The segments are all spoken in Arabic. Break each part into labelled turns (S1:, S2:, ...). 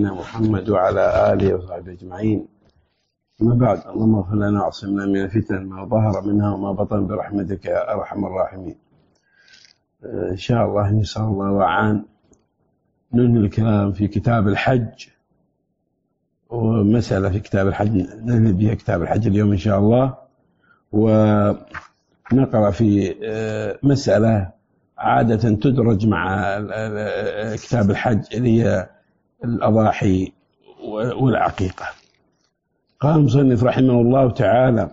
S1: نبينا محمد وعلى آله وصحبه أجمعين. أما بعد، اللهم اغفر لنا وعصمنا من الفتن ما ظهر منها وما بطن برحمتك يا أرحم الراحمين. إن شاء الله نسأل الله وعان ننهي الكلام في كتاب الحج، ومسألة في كتاب الحج ننهي بها كتاب الحج اليوم إن شاء الله، ونقرأ في مسألة عادة تدرج مع كتاب الحج اللي هي الأضاحي والعقيقة. قال المصنف رحمه الله تعالى: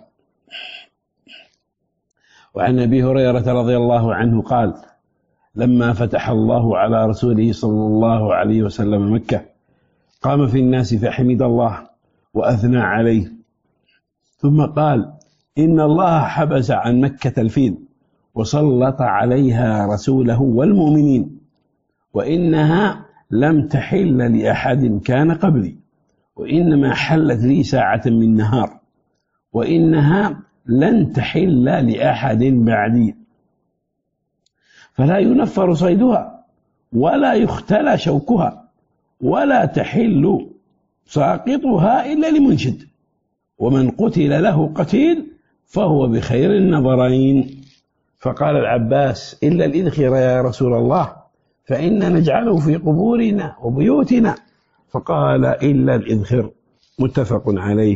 S1: وعن أبي هريرة رضي الله عنه قال: لما فتح الله على رسوله صلى الله عليه وسلم مكة قام في الناس فحمد الله وأثنى عليه، ثم قال: إن الله حبس عن مكة الفيل وسلط عليها رسوله والمؤمنين، وإنها لم تحل لأحد كان قبلي، وإنما حلت لي ساعة من نهار، وإنها لن تحل لأحد بعدي، فلا ينفر صيدها ولا يختلى شوكها ولا تحل ساقطها إلا لمنشد، ومن قتل له قتيل فهو بخير النظرين. فقال العباس: إلا الإذخر يا رسول الله، فإنا نجعله في قبورنا وبيوتنا. فقال: إلا الإذخر. متفق عليه.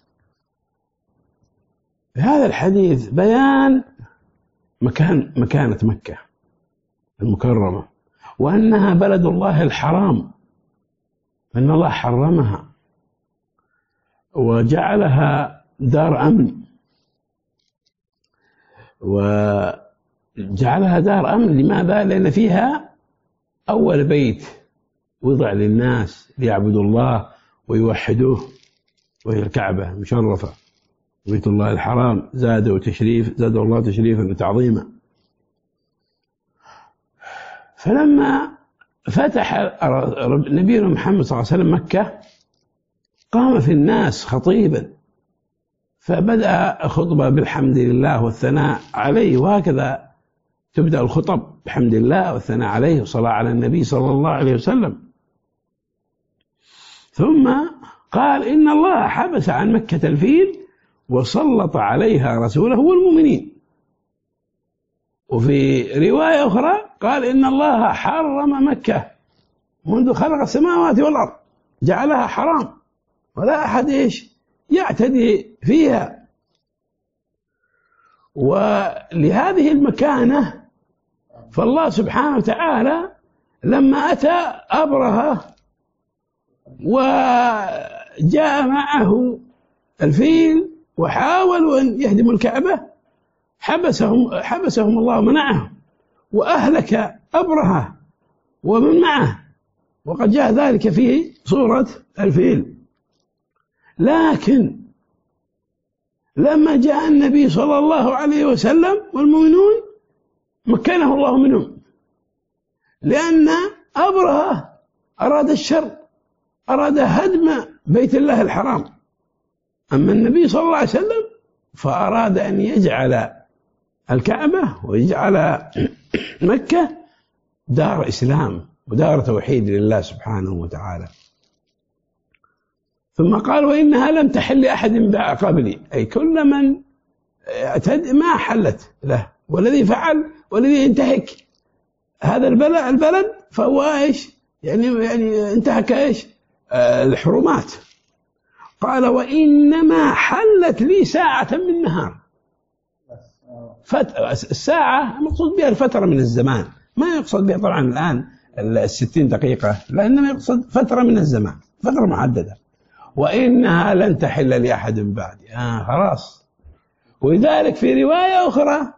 S1: هذا الحديث بيان مكانة مكة المكرمة، وأنها بلد الله الحرام، أن الله حرمها وجعلها دار أمن، وجعلها دار أمن. لماذا؟ لأن فيها أول بيت وضع للناس ليعبدوا الله ويوحدوه، وهي الكعبة المشرفة، بيت الله الحرام. زاد الله تشريفا وتعظيما. فلما فتح نبينا محمد صلى الله عليه وسلم مكة قام في الناس خطيبا، فبدأ خطبة بالحمد لله والثناء عليه، وهكذا تبدأ الخطب بحمد الله والثناء عليه والصلاة على النبي صلى الله عليه وسلم. ثم قال: إن الله حبس عن مكة الفيل وسلط عليها رسوله والمؤمنين. وفي رواية أخرى قال: إن الله حرم مكة منذ خلق السماوات والأرض، جعلها حرام ولا أحد يعتدي فيها. ولهذه المكانة فالله سبحانه وتعالى لما أتى أبرهة وجاء معه الفيل وحاولوا أن يهدموا الكعبة، حبسهم الله ومنعهم، وأهلك أبرهة ومن معه، وقد جاء ذلك في صورة الفيل. لكن لما جاء النبي صلى الله عليه وسلم والمؤمنون مكنه الله منهم، لأن أبرهة أراد الشر، أراد هدم بيت الله الحرام. أما النبي صلى الله عليه وسلم فأراد أن يجعل الكعبة ويجعل مكة دار إسلام ودار توحيد لله سبحانه وتعالى. ثم قال: وإنها لم تحل لأحد قبلي، أي كل من اعتد ما حلت له، والذي فعل والذي ينتهك هذا البلد فهو يعني انتهك الحرمات. قال: وإنما حلت لي ساعة من نهار. الساعة مقصود بها الفترة من الزمان، ما يقصد بها طبعا الآن 60 دقيقة، لأنما يقصد فترة من الزمان، فترة محددة. وإنها لن تحل لأحد بعدي، خلاص. ولذلك في رواية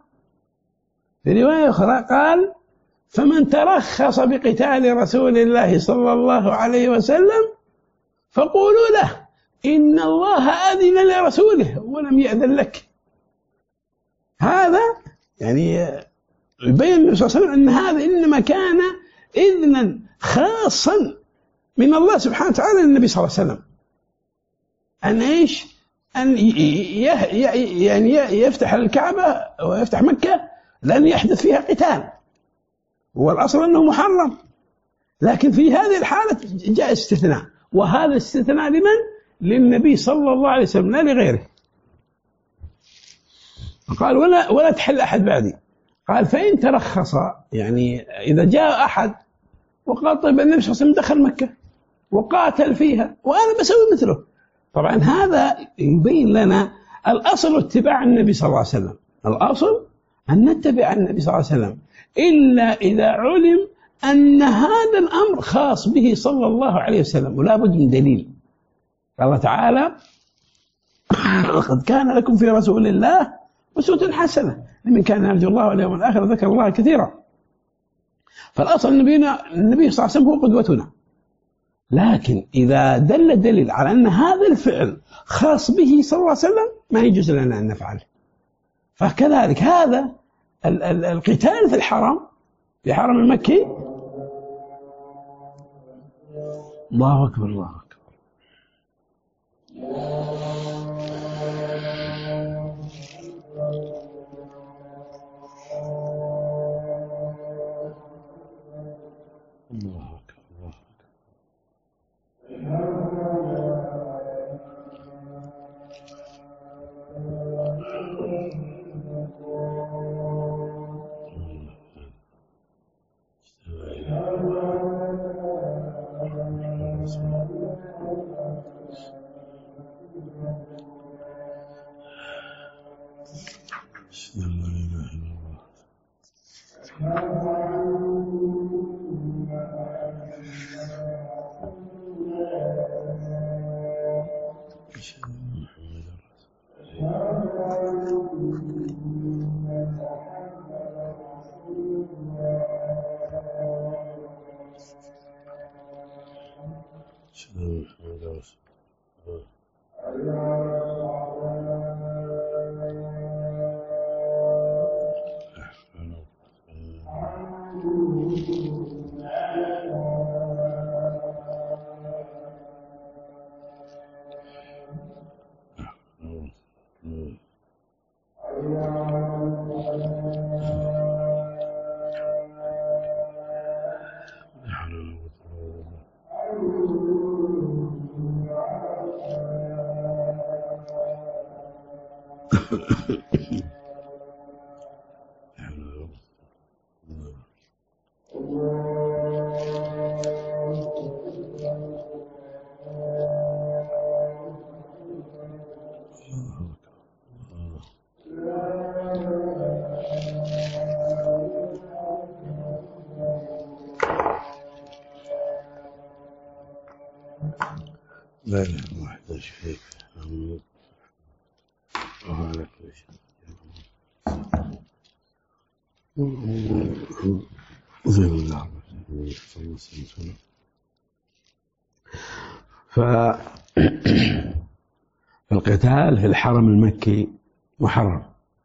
S1: أخرى قال: فمن ترخص بقتال رسول الله صلى الله عليه وسلم فقولوا له إن الله أذن لرسوله ولم يأذن لك. هذا يعني يبين النبي صلى الله عليه وسلم أن هذا إنما كان إذنا خاصا من الله سبحانه وتعالى للنبي صلى الله عليه وسلم، أن يعني يفتح الكعبة ويفتح مكة لأن يحدث فيها قتال، والأصل أنه محرم. لكن في هذه الحالة جاء استثناء، وهذا استثناء لمن؟ للنبي صلى الله عليه وسلم لا لغيره. قال ولا تحل أحد بعدي. قال فإن ترخص، يعني إذا جاء أحد وقال طيب النبي صلى الله عليه وسلم دخل مكة وقاتل فيها وأنا بسوي مثله، طبعا هذا يبين لنا الأصل اتباع النبي صلى الله عليه وسلم، الأصل أن نتبع النبي صلى الله عليه وسلم، إلا إذا علم أن هذا الأمر خاص به صلى الله عليه وسلم ولا بد من دليل. قال تعالى لقد كان لكم في رسول الله أسوة حسنة لمن كان يرجو الله واليوم الآخر ذكر الله كثيرا. فالأصل النبي صلى الله عليه وسلم هو قدوتنا، لكن إذا دل الدليل على أن هذا الفعل خاص به صلى الله عليه وسلم ما يجوز لنا أن نفعله. فكذلك هذا القتال في الحرم، في حرم المكي، الله أكبر الله أكبر. الله أكبر الله لا إله إلا الله وحده شريك له وهو على كل شيء زين الله صلى الله عليه وسلم. فالقتال في الحرم المكي محرم،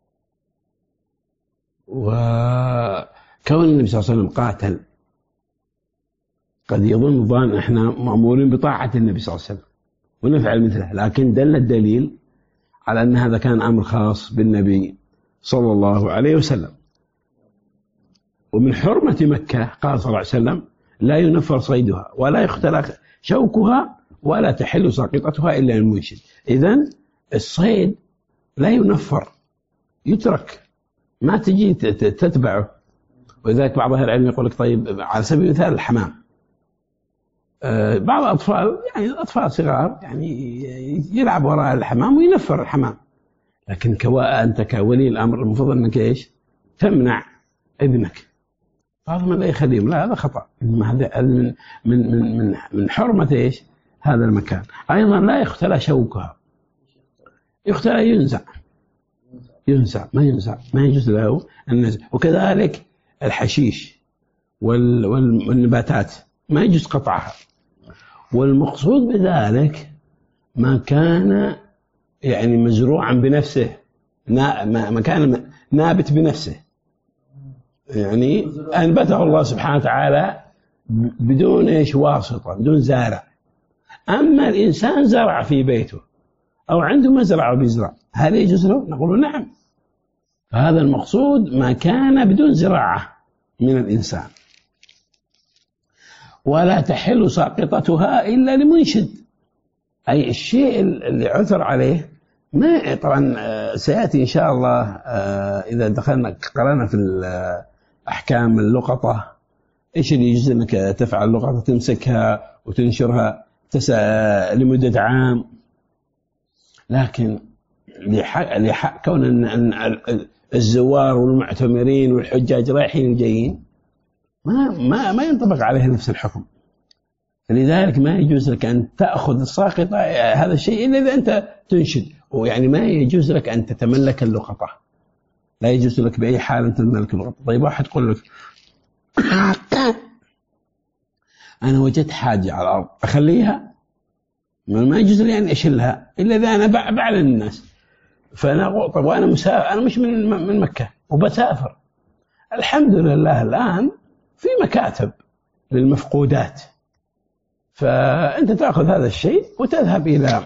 S1: وكون النبي صلى الله عليه وسلم قاتل قد يظن ظان احنا مأمورين بطاعة النبي صلى الله عليه وسلم ونفعل مثله، لكن دل الدليل على أن هذا كان أمر خاص بالنبي صلى الله عليه وسلم. ومن حرمة مكة قال صلى الله عليه وسلم لا ينفر صيدها ولا يختلى شوكها ولا تحل ساقطتها إلا المنشد. إذن الصيد لا ينفر، يترك، ما تجي تتبعه. ولذلك بعض أهل العلم يقول لك طيب على سبيل المثال الحمام، بعض الأطفال يعني أطفال صغار يعني يلعب وراء الحمام وينفر الحمام، لكن أنت كولي الأمر المفروض أنك إيش؟ تمنع ابنك. بعض من لا يخليهم، لا هذا خطأ. من حرمة إيش؟ هذا المكان. أيضا لا يختلى شوكها، يختلى ينزع ما يجوز له النزع. وكذلك الحشيش والنباتات ما يجوز قطعها. والمقصود بذلك ما كان يعني مزروعا بنفسه، ما كان نابت بنفسه، يعني أنبته الله سبحانه وتعالى بدون إيش واسطة، بدون زارع. أما الإنسان زرع في بيته أو عنده مزرعة وبيزرع، هل يجوز له؟ نقول نعم. فهذا المقصود ما كان بدون زراعة من الإنسان. ولا تحل ساقطتها إلا لمنشد، أي الشيء اللي عثر عليه ما طبعا سيأتي إن شاء الله إذا دخلنا قرأنا في أحكام اللقطة إيش اللي يجوز أنك تفعل اللقطة، تمسكها وتنشرها لمدة عام، لكن لحق كون أن الزوار والمعتمرين والحجاج رايحين وجايين ما ينطبق عليه نفس الحكم. فلذلك ما يجوز لك أن تأخذ الساقطة هذا الشيء إلا إذا أنت تنشد، ويعني ما يجوز لك أن تتملك اللقطة، لا يجوز لك بأي حال أن تتملك اللقطة. طيب واحد يقول لك أنا وجدت حاجة على الأرض أخليها، ما يجوز لي أن أشيلها إلا إذا أنا بعلن الناس. فأنا طب وأنا مسافر، أنا مش من مكة وبسافر، الحمد لله الآن في مكاتب للمفقودات، فأنت تأخذ هذا الشيء وتذهب إلى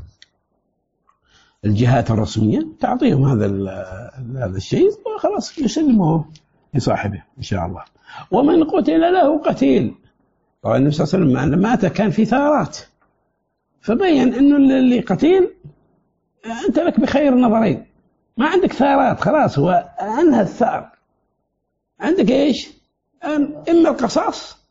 S1: الجهات الرسمية تعطيهم هذا الشيء وخلاص يسلمه لصاحبه إن شاء الله. ومن قتل له قتيل، طبعا النبي صلى الله عليه وسلم لما مات كان في ثارات، فبين أنه اللي قتيل أنت لك بخير النظرين، ما عندك ثارات خلاص، هو أنهى الثار، عندك إيش؟ إما القصاص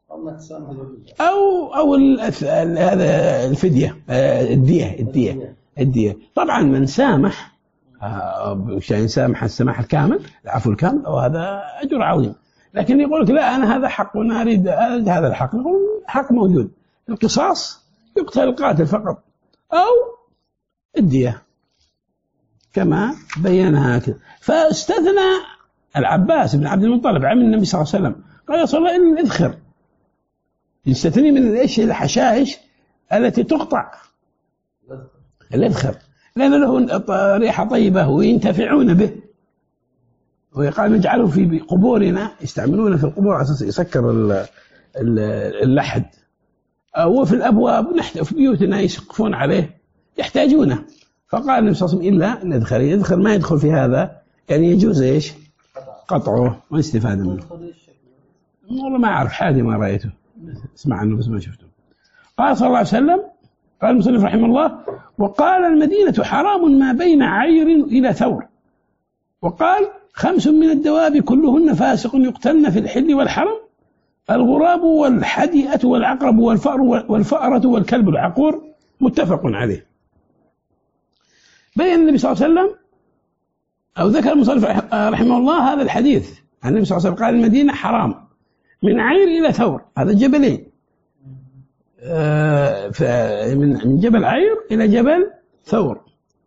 S1: أو هذا الفدية، الدية. طبعا من سامح شيء سامح السماح الكامل، العفو الكامل، أو هذا أجر عظيم. لكن يقول لك لا أنا هذا حق وأنا أريد هذا الحق، نقول حق موجود، القصاص يقتل القاتل فقط، أو الدية كما بينها كذا. فاستثنى العباس بن عبد المطلب عم النبي صلى الله عليه وسلم، قال يا صلى الله إن الإذخر يستثني من الإيش الحشائش التي تقطع، الإذخر لأن له ريحة طيبة وينتفعون به، ويقال نجعله في قبورنا، يستعملونه في القبور على أساس يسكر اللحد، وفي الأبواب في بيوتنا يسقفون عليه يحتاجونه. فقال النبي صلى الله عليه وسلم إلا الإذخر، الإذخر ما يدخل في هذا، يعني يجوز إيش قطعه والاستفادة منه. والله ما أعرف، حادي ما رأيته، اسمع عنه بس ما شفته. قال صلى الله عليه وسلم، قال المصنف رحمه الله: وقال المدينة حرام ما بين عير إلى ثور. وقال: 5 من الدواب كلهن فاسق يقتلن في الحل والحرم: الغراب والحديئة والعقرب والفأرة والكلب العقور. متفق عليه. بين النبي صلى الله عليه وسلم أو ذكر المصنف رحمه الله هذا الحديث عن النبي صلى الله عليه وسلم، قال المدينة حرام من عير إلى ثور، هذا جبلين، من جبل عير إلى جبل ثور.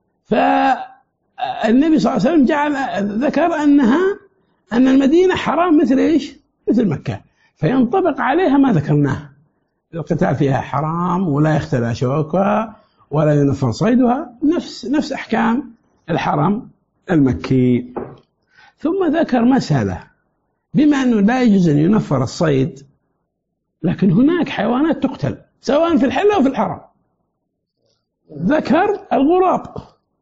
S1: فالنبي صلى الله عليه وسلم ذكر أن المدينة حرام مثل إيش؟ مثل مكة، فينطبق عليها ما ذكرناه، القتال فيها حرام ولا يختلى شوكها ولا ينفر صيدها، نفس أحكام الحرم المكي. ثم ذكر مسألة، بما أنه لا يجوز أن ينفر الصيد، لكن هناك حيوانات تقتل سواء في الحل أو في الحرم. ذكر الغراب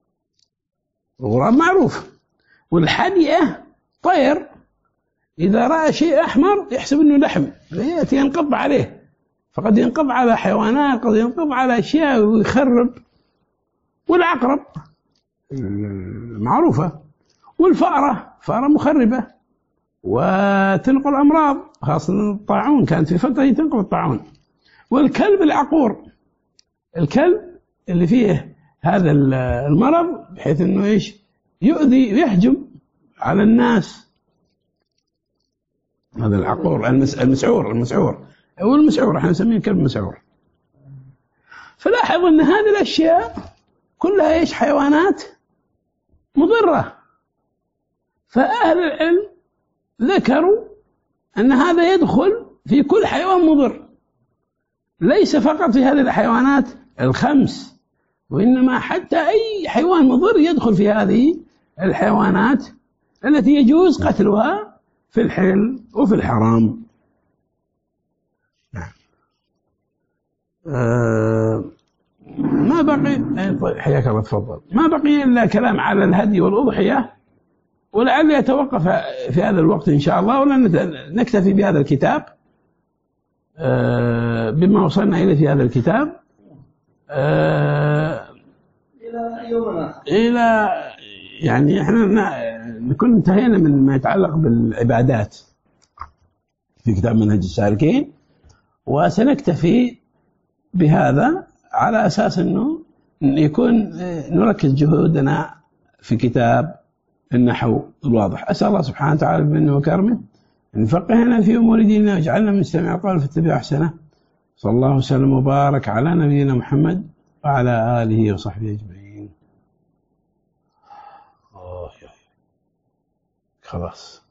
S1: معروف، والحديئة طير إذا رأى شيء أحمر يحسب أنه لحم، يأتي ينقض عليه، فقد ينقض على حيوانات، قد ينقض على أشياء ويخرب. والعقرب معروفة، والفأرة مخربة وتنقل أمراض، خاصة الطاعون، كانت في فترة تنقل الطاعون. والكلب العقور، الكلب اللي فيه هذا المرض بحيث أنه إيش يؤذي ويهجم على الناس، هذا العقور. المسعور أو المسعور، احنا نسميه كلب مسعور. فلاحظ أن هذه الأشياء كلها إيش حيوانات مضرة، فأهل العلم ذكروا أن هذا يدخل في كل حيوان مضر، ليس فقط في هذه الحيوانات ال5، وإنما حتى أي حيوان مضر يدخل في هذه الحيوانات التي يجوز قتلها في الحل وفي الحرام. ما بقي، حياك الله تفضل، ما بقي إلا كلام على الهدي والأضحية، ولعل يتوقف في هذا الوقت إن شاء الله، ولا نكتفي بهذا الكتاب بما وصلنا إليه في هذا الكتاب
S2: إلى يومنا
S1: إلى يعني إحنا نكون انتهينا من ما يتعلق بالعبادات في كتاب منهج السالكين، وسنكتفي بهذا على أساس أنه يكون نركز جهودنا في كتاب النحو الواضح. أسأل الله سبحانه وتعالى بمنه وكرمه أن يفقهنا في أمور ديننا ويجعلنا من استماع القول فاتبع أحسنه. صلى الله وسلم وبارك على نبينا محمد وعلى آله وصحبه أجمعين. خلاص.